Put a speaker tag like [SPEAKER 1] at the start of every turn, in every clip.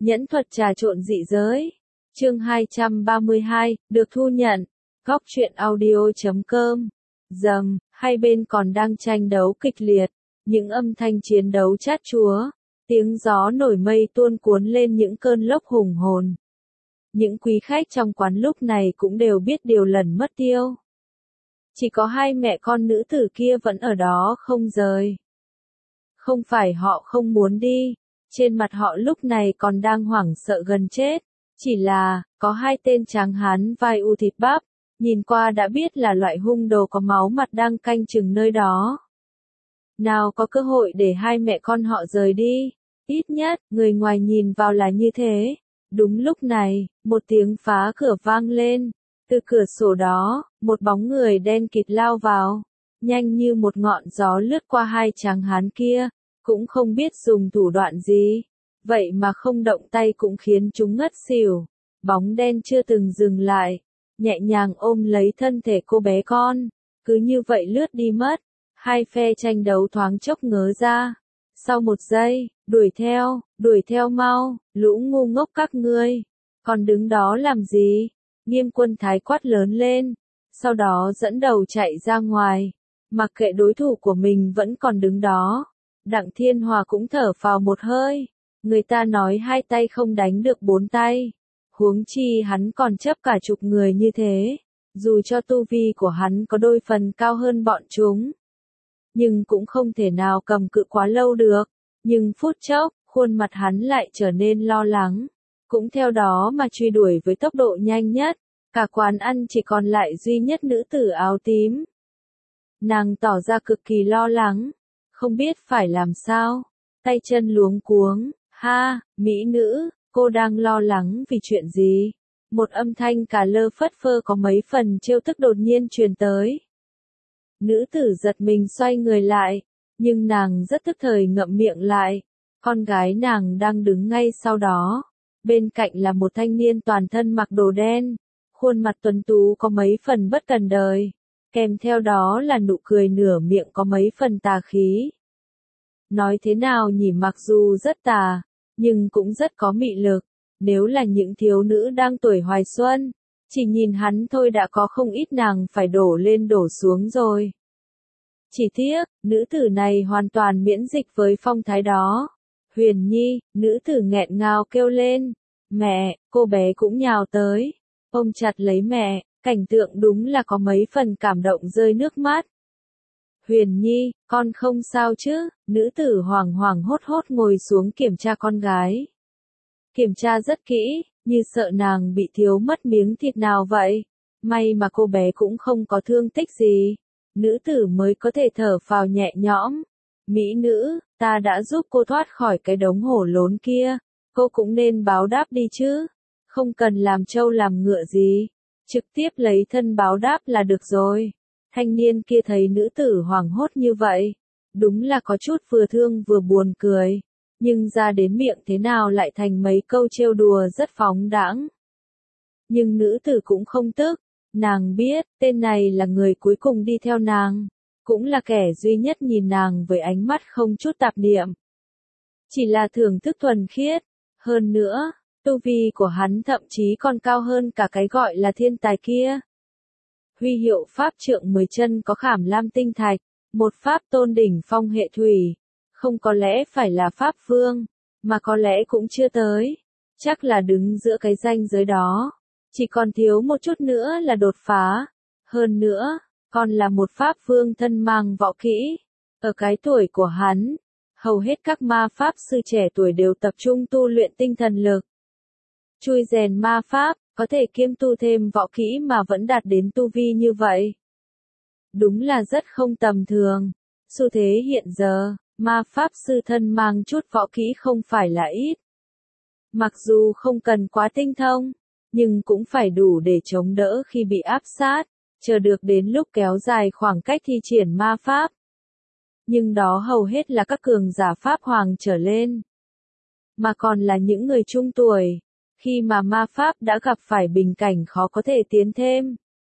[SPEAKER 1] Nhẫn thuật trà trộn dị giới. Chương 232, được thu nhận. Góc truyện audio.com. Hai bên còn đang tranh đấu kịch liệt. Những âm thanh chiến đấu chát chúa. Tiếng gió nổi mây tuôn cuốn lên những cơn lốc hùng hồn. Những quý khách trong quán lúc này cũng đều biết điều lần mất tiêu. Chỉ có hai mẹ con nữ tử kia vẫn ở đó không rời. Không phải họ không muốn đi. Trên mặt họ lúc này còn đang hoảng sợ gần chết. Chỉ là, có hai tên tráng hán vai u thịt bắp, nhìn qua đã biết là loại hung đồ có máu mặt đang canh chừng nơi đó. Nào có cơ hội để hai mẹ con họ rời đi. Ít nhất, người ngoài nhìn vào là như thế. Đúng lúc này, một tiếng phá cửa vang lên. Từ cửa sổ đó, một bóng người đen kịt lao vào. Nhanh như một ngọn gió lướt qua hai tráng hán kia. Cũng không biết dùng thủ đoạn gì. Vậy mà không động tay cũng khiến chúng ngất xỉu. Bóng đen chưa từng dừng lại. Nhẹ nhàng ôm lấy thân thể cô bé con. Cứ như vậy lướt đi mất. Hai phe tranh đấu thoáng chốc ngớ ra. Sau một giây, đuổi theo mau, lũ ngu ngốc các ngươi. Còn đứng đó làm gì? Nghiêm Quân Thái quát lớn lên. Sau đó dẫn đầu chạy ra ngoài. Mặc kệ đối thủ của mình vẫn còn đứng đó. Đặng Thiên Hòa cũng thở phào một hơi. Người ta nói hai tay không đánh được bốn tay. Huống chi hắn còn chấp cả chục người như thế. Dù cho tu vi của hắn có đôi phần cao hơn bọn chúng. Nhưng cũng không thể nào cầm cự quá lâu được. Nhưng phút chốc, khuôn mặt hắn lại trở nên lo lắng. Cũng theo đó mà truy đuổi với tốc độ nhanh nhất. Cả quán ăn chỉ còn lại duy nhất nữ tử áo tím. Nàng tỏ ra cực kỳ lo lắng. Không biết phải làm sao. Tay chân luống cuống. Ha, mỹ nữ, cô đang lo lắng vì chuyện gì? Một âm thanh cà lơ phất phơ có mấy phần trêu tức đột nhiên truyền tới. Nữ tử giật mình xoay người lại, nhưng nàng rất tức thời ngậm miệng lại. Con gái nàng đang đứng ngay sau đó. Bên cạnh là một thanh niên toàn thân mặc đồ đen. Khuôn mặt tuấn tú có mấy phần bất cần đời. Kèm theo đó là nụ cười nửa miệng có mấy phần tà khí. Nói thế nào nhỉ, mặc dù rất tà, nhưng cũng rất có mị lực. Nếu là những thiếu nữ đang tuổi hoài xuân, chỉ nhìn hắn thôi đã có không ít nàng phải đổ lên đổ xuống rồi. Chỉ tiếc, nữ tử này hoàn toàn miễn dịch với phong thái đó. Huyền Nhi, nữ tử nghẹn ngào kêu lên. Mẹ, cô bé cũng nhào tới. Ôm chặt lấy mẹ, cảnh tượng đúng là có mấy phần cảm động rơi nước mắt. Huyền Nhi, con không sao chứ? Nữ tử hoảng hoảng hốt hốt ngồi xuống kiểm tra con gái. Kiểm tra rất kỹ, như sợ nàng bị thiếu mất miếng thịt nào vậy. May mà cô bé cũng không có thương tích gì. Nữ tử mới có thể thở phào nhẹ nhõm. Mỹ nữ, ta đã giúp cô thoát khỏi cái đống hổ lốn kia. Cô cũng nên báo đáp đi chứ. Không cần làm trâu làm ngựa gì. Trực tiếp lấy thân báo đáp là được rồi. Thanh niên kia thấy nữ tử hoảng hốt như vậy. Đúng là có chút vừa thương vừa buồn cười. Nhưng ra đến miệng thế nào lại thành mấy câu trêu đùa rất phóng đãng. Nhưng nữ tử cũng không tức. Nàng biết, tên này là người cuối cùng đi theo nàng. Cũng là kẻ duy nhất nhìn nàng với ánh mắt không chút tạp niệm. Chỉ là thưởng thức thuần khiết. Hơn nữa, tu vi của hắn thậm chí còn cao hơn cả cái gọi là thiên tài kia. Huy hiệu pháp trượng 10 chân có khảm lam tinh thạch, một pháp tôn đỉnh phong hệ thủy. Không có lẽ phải là pháp vương, mà có lẽ cũng chưa tới. Chắc là đứng giữa cái ranh giới đó. Chỉ còn thiếu một chút nữa là đột phá. Hơn nữa, còn là một pháp vương thân mang võ kỹ. Ở cái tuổi của hắn, hầu hết các ma pháp sư trẻ tuổi đều tập trung tu luyện tinh thần lực. Chui rèn ma pháp, có thể kiêm tu thêm võ kỹ mà vẫn đạt đến tu vi như vậy. Đúng là rất không tầm thường. Xu thế hiện giờ, ma pháp sư thân mang chút võ kỹ không phải là ít. Mặc dù không cần quá tinh thông, nhưng cũng phải đủ để chống đỡ khi bị áp sát, chờ được đến lúc kéo dài khoảng cách thi triển ma pháp. Nhưng đó hầu hết là các cường giả pháp hoàng trở lên. Mà còn là những người trung tuổi. Khi mà ma pháp đã gặp phải bình cảnh khó có thể tiến thêm.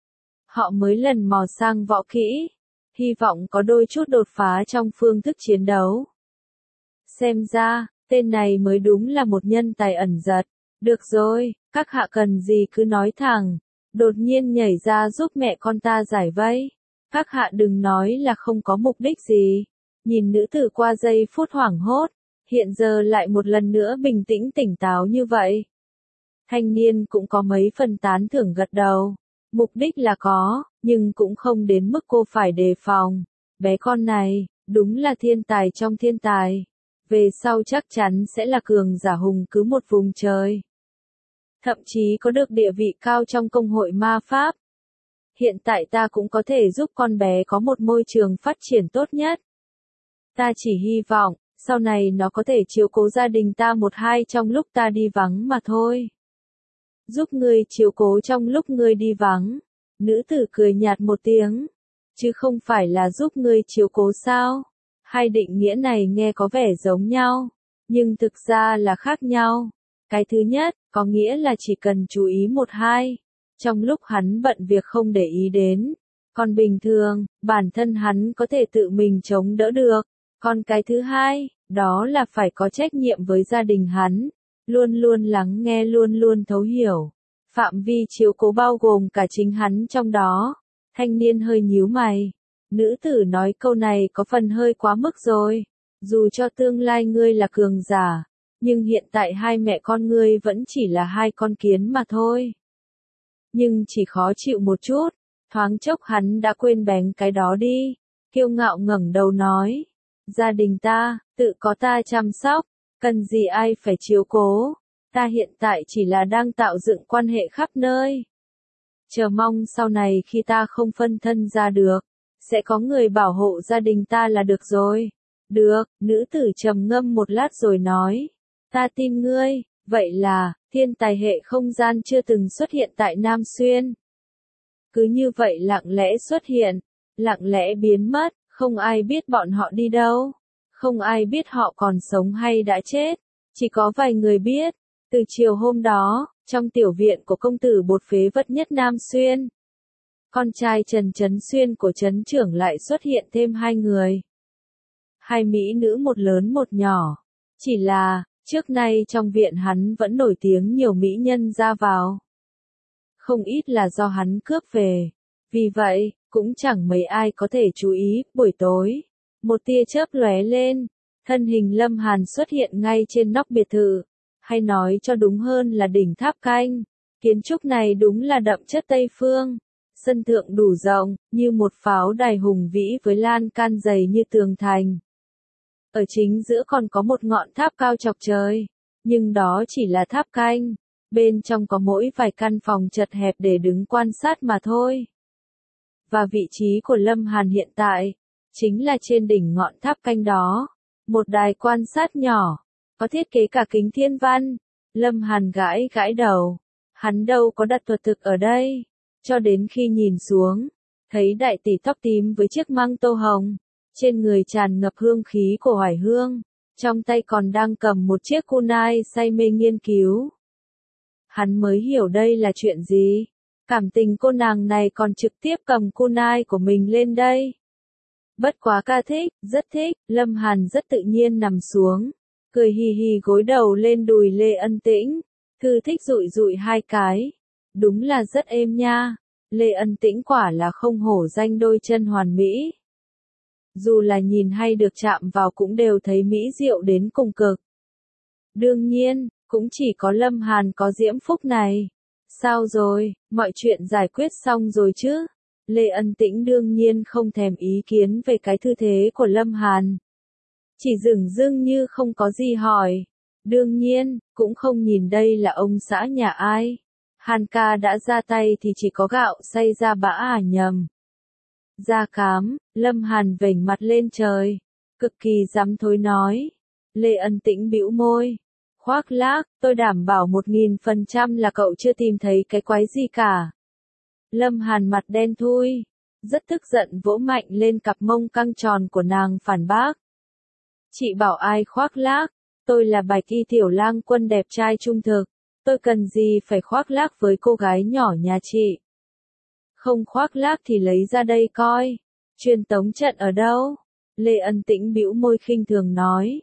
[SPEAKER 1] Họ mới lần mò sang võ kỹ. Hy vọng có đôi chút đột phá trong phương thức chiến đấu. Xem ra, Tên này mới đúng là một nhân tài ẩn giật. Được rồi, các hạ cần gì cứ nói thẳng. Đột nhiên nhảy ra giúp mẹ con ta giải vây. Các hạ đừng nói là không có mục đích gì. Nhìn nữ tử qua giây phút hoảng hốt, hiện giờ lại một lần nữa bình tĩnh tỉnh táo như vậy. Thanh niên cũng có mấy phần tán thưởng gật đầu. Mục đích là có, nhưng cũng không đến mức cô phải đề phòng. Bé con này, đúng là thiên tài trong thiên tài. Về sau chắc chắn sẽ là cường giả hùng cứ một vùng trời. Thậm chí có được địa vị cao trong công hội ma pháp. Hiện tại ta cũng có thể giúp con bé có một môi trường phát triển tốt nhất. Ta chỉ hy vọng, sau này nó có thể chiếu cố gia đình ta một hai trong lúc ta đi vắng mà thôi. Giúp ngươi chiếu cố trong lúc ngươi đi vắng. Nữ tử cười nhạt một tiếng. Chứ không phải là giúp ngươi chiếu cố sao? Hai định nghĩa này nghe có vẻ giống nhau, nhưng thực ra là khác nhau. Cái thứ nhất, có nghĩa là chỉ cần chú ý một hai, trong lúc hắn bận việc không để ý đến. Còn bình thường, bản thân hắn có thể tự mình chống đỡ được. Còn cái thứ hai, đó là phải có trách nhiệm với gia đình hắn. Luôn luôn lắng nghe, luôn luôn thấu hiểu. Phạm vi chiếu cố bao gồm cả chính hắn trong đó. Thanh niên hơi nhíu mày. Nữ tử nói câu này có phần hơi quá mức rồi. Dù cho tương lai ngươi là cường giả, nhưng hiện tại hai mẹ con ngươi vẫn chỉ là hai con kiến mà thôi. Nhưng chỉ khó chịu một chút, thoáng chốc hắn đã quên bén cái đó đi. Kiêu ngạo ngẩng đầu nói. Gia đình ta, tự có ta chăm sóc, cần gì ai phải chiếu cố. Ta hiện tại chỉ là đang tạo dựng quan hệ khắp nơi. Chờ mong sau này khi ta không phân thân ra được, sẽ có người bảo hộ gia đình ta là được rồi. Được, nữ tử trầm ngâm một lát rồi nói. Ta tin ngươi, vậy là, thiên tài hệ không gian chưa từng xuất hiện tại Nam Xuyên. Cứ như vậy lặng lẽ xuất hiện, lặng lẽ biến mất, không ai biết bọn họ đi đâu. Không ai biết họ còn sống hay đã chết. Chỉ có vài người biết. Từ chiều hôm đó, trong tiểu viện của công tử bột phế vật nhất Nam Xuyên, con trai Trần Chấn Xuyên của Trấn trưởng lại xuất hiện thêm hai người. Hai mỹ nữ một lớn một nhỏ. Chỉ là, trước nay trong viện hắn vẫn nổi tiếng nhiều mỹ nhân ra vào. Không ít là do hắn cướp về. Vì vậy, cũng chẳng mấy ai có thể chú ý. Buổi tối, một tia chớp lóe lên, thân hình Lâm Hàn xuất hiện ngay trên nóc biệt thự. Hay nói cho đúng hơn là đỉnh tháp canh. Kiến trúc này đúng là đậm chất Tây Phương. Sân thượng đủ rộng, như một pháo đài hùng vĩ với lan can dày như tường thành. Ở chính giữa còn có một ngọn tháp cao chọc trời. Nhưng đó chỉ là tháp canh. Bên trong có mỗi vài căn phòng chật hẹp để đứng quan sát mà thôi. Và vị trí của Lâm Hàn hiện tại, chính là trên đỉnh ngọn tháp canh đó. Một đài quan sát nhỏ, có thiết kế cả kính thiên văn. Lâm Hàn gãi gãi đầu. Hắn đâu có đặt thuật thực ở đây. Cho đến khi nhìn xuống, thấy đại tỷ tóc tím với chiếc măng tô hồng, trên người tràn ngập hương khí của hoài hương, trong tay còn đang cầm một chiếc kunai say mê nghiên cứu. Hắn mới hiểu đây là chuyện gì. Cảm tình cô nàng này còn trực tiếp cầm kunai của mình lên đây. Bất quá ca thích, rất thích, Lâm Hàn rất tự nhiên nằm xuống, cười hì hì gối đầu lên đùi Lê Ân Tĩnh, thư thích dụi dụi hai cái. Đúng là rất êm nha. Lê Ân Tĩnh quả là không hổ danh đôi chân hoàn mỹ. Dù là nhìn hay được chạm vào cũng đều thấy mỹ diệu đến cùng cực. Đương nhiên, cũng chỉ có Lâm Hàn có diễm phúc này. Sao rồi, mọi chuyện giải quyết xong rồi chứ? Lê Ân Tĩnh đương nhiên không thèm ý kiến về cái tư thế của Lâm Hàn. Chỉ dửng dưng như không có gì hỏi. Đương nhiên, cũng không nhìn đây là ông xã nhà ai. Hàn ca đã ra tay thì chỉ có gạo xay ra bã à nhầm. Da cám, Lâm Hàn vểnh mặt lên trời. Cực kỳ dám thối nói. Lê Ân Tĩnh bĩu môi. Khoác lác, tôi đảm bảo 1000% là cậu chưa tìm thấy cái quái gì cả. Lâm Hàn mặt đen thui. Rất tức giận vỗ mạnh lên cặp mông căng tròn của nàng phản bác. Chị bảo ai khoác lác, tôi là Bạch Y tiểu lang quân đẹp trai trung thực. Tôi cần gì phải khoác lác với cô gái nhỏ nhà chị. Không khoác lác thì lấy ra đây coi. Truyền tống trận ở đâu? Lê Ân Tĩnh bĩu môi khinh thường nói.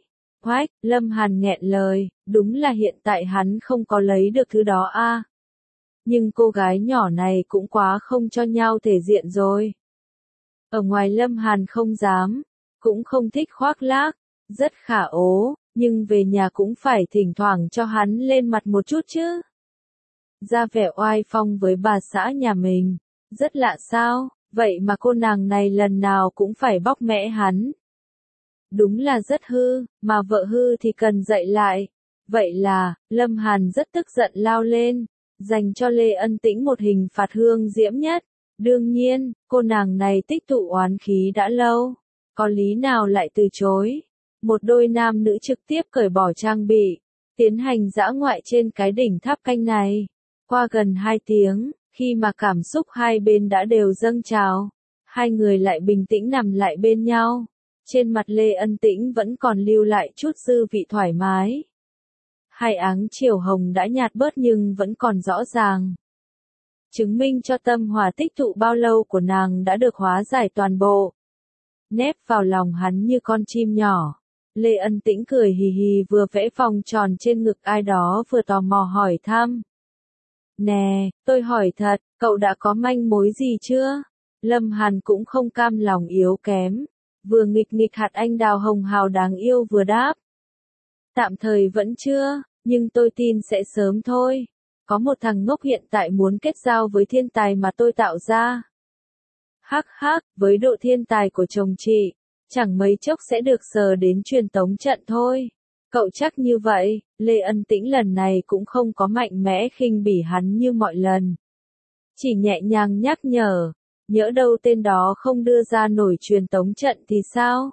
[SPEAKER 1] Khoách, Lâm Hàn nghẹn lời, đúng là hiện tại hắn không có lấy được thứ đó a. Nhưng cô gái nhỏ này cũng quá không cho nhau thể diện rồi. Ở ngoài Lâm Hàn không dám, cũng không thích khoác lác, rất khả ố, nhưng về nhà cũng phải thỉnh thoảng cho hắn lên mặt một chút chứ. Ra vẻ oai phong với bà xã nhà mình, rất lạ sao, vậy mà cô nàng này lần nào cũng phải bóc mẽ hắn. Đúng là rất hư, mà vợ hư thì cần dạy lại. Vậy là, Lâm Hàn rất tức giận lao lên, dành cho Lê Ân Tĩnh một hình phạt hương diễm nhất. Đương nhiên, cô nàng này tích tụ oán khí đã lâu, có lý nào lại từ chối. Một đôi nam nữ trực tiếp cởi bỏ trang bị, tiến hành dã ngoại trên cái đỉnh tháp canh này. Qua gần 2 tiếng, khi mà cảm xúc hai bên đã đều dâng trào, hai người lại bình tĩnh nằm lại bên nhau. Trên mặt Lê Ân Tĩnh vẫn còn lưu lại chút dư vị thoải mái. Hai áng chiều hồng đã nhạt bớt nhưng vẫn còn rõ ràng. Chứng minh cho tâm hòa tích tụ bao lâu của nàng đã được hóa giải toàn bộ. Nép vào lòng hắn như con chim nhỏ. Lê Ân Tĩnh cười hì hì vừa vẽ vòng tròn trên ngực ai đó vừa tò mò hỏi thăm. Nè, tôi hỏi thật, cậu đã có manh mối gì chưa? Lâm Hàn cũng không cam lòng yếu kém. Vừa nghịch nghịch hạt anh đào hồng hào đáng yêu vừa đáp. Tạm thời vẫn chưa, nhưng tôi tin sẽ sớm thôi. Có một thằng ngốc hiện tại muốn kết giao với thiên tài mà tôi tạo ra. Hắc hắc, với độ thiên tài của chồng chị, chẳng mấy chốc sẽ được sờ đến truyền tống trận thôi. Cậu chắc như vậy, Lê Ân Tĩnh lần này cũng không có mạnh mẽ khinh bỉ hắn như mọi lần. Chỉ nhẹ nhàng nhắc nhở, nhỡ đâu tên đó không đưa ra nổi truyền tống trận thì sao?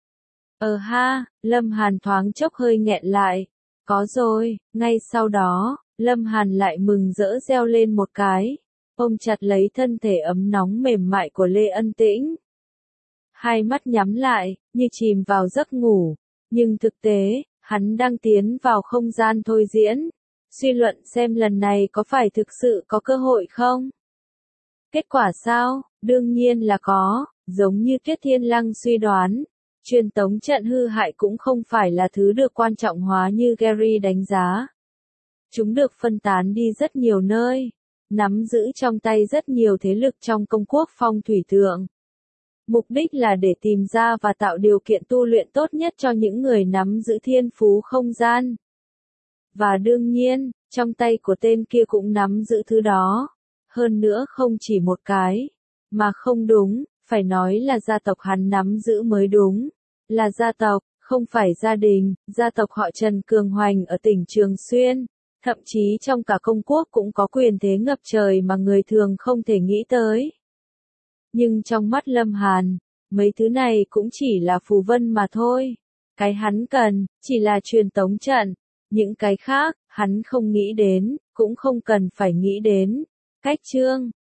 [SPEAKER 1] Ha, Lâm Hàn thoáng chốc hơi nghẹn lại. Có rồi, ngay sau đó, Lâm Hàn lại mừng rỡ reo lên một cái. Ôm chặt lấy thân thể ấm nóng mềm mại của Lê Ân Tĩnh. Hai mắt nhắm lại, như chìm vào giấc ngủ. Nhưng thực tế, hắn đang tiến vào không gian thôi diễn. Suy luận xem lần này có phải thực sự có cơ hội không? Kết quả sao? Đương nhiên là có, giống như Tuyết Thiên Lăng suy đoán. Truyền tống trận hư hại cũng không phải là thứ được quan trọng hóa như Gary đánh giá. Chúng được phân tán đi rất nhiều nơi, nắm giữ trong tay rất nhiều thế lực trong công quốc phong thủy tượng. Mục đích là để tìm ra và tạo điều kiện tu luyện tốt nhất cho những người nắm giữ thiên phú không gian. Và đương nhiên, trong tay của tên kia cũng nắm giữ thứ đó. Hơn nữa không chỉ một cái, mà không đúng, phải nói là gia tộc hắn nắm giữ mới đúng. Là gia tộc, không phải gia đình, gia tộc họ Trần cường hoành ở tỉnh Trường Xuyên. Thậm chí trong cả công quốc cũng có quyền thế ngập trời mà người thường không thể nghĩ tới. Nhưng trong mắt Lâm Hàn, mấy thứ này cũng chỉ là phù vân mà thôi. Cái hắn cần, chỉ là truyền tống trận. Những cái khác, hắn không nghĩ đến, cũng không cần phải nghĩ đến. Cách chương